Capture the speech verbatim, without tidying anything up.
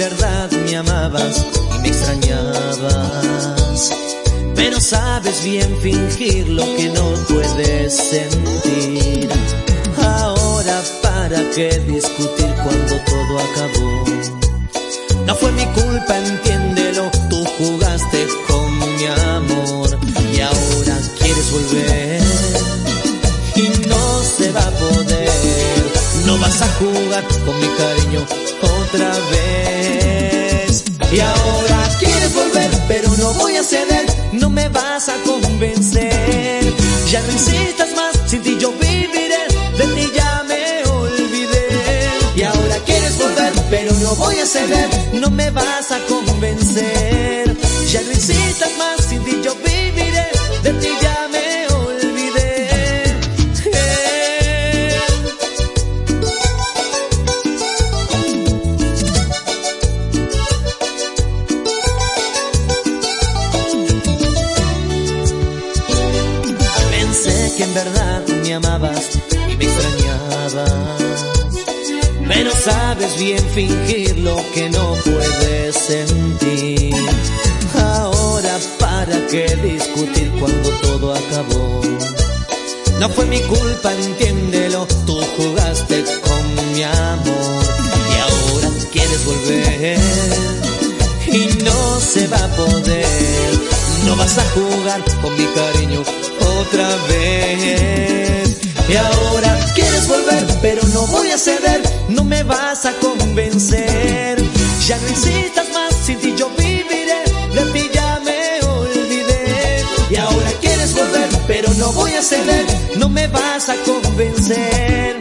verdad me amabas y me extrañabas, pero sabes bien fingir lo que no puedes sentir. Ahora para qué discutir cuando todo acabó. No fue mi culpa, entiéndelo, tú jugaste con mi amor y ahora quieres volver y no se va a poder. No vas a jugar con mi cariño otra vez. Y ahora quieres volver, pero no voy a ceder. No me vas a convencer. Ya no insistas más, sin ti yo viviré. De ti ya me olvidé. Y ahora quieres volver, pero no voy a ceder. No me vas a convencer. Ya no insistas más, sin ti yo viviré. De ti ya me olvidé. Eh. Pensé que en verdad me amabas y me extrañabas, pero sabes bien fingir lo que no puedes sentir. Ahora para qué discutir cuando todo acabó. No fue mi culpa, entiéndelo, tú jugaste con mi amor y ahora quieres volver y no se va a poder. No vas a jugar con mi cariño otra vez. Y ahora quieres volver, pero no voy a ceder. No me vas a convencer. Ya no insistas más, sin ti yo viviré. De ti ya me olvidé. Y ahora quieres volver, pero no voy a ceder. No me vas a convencer.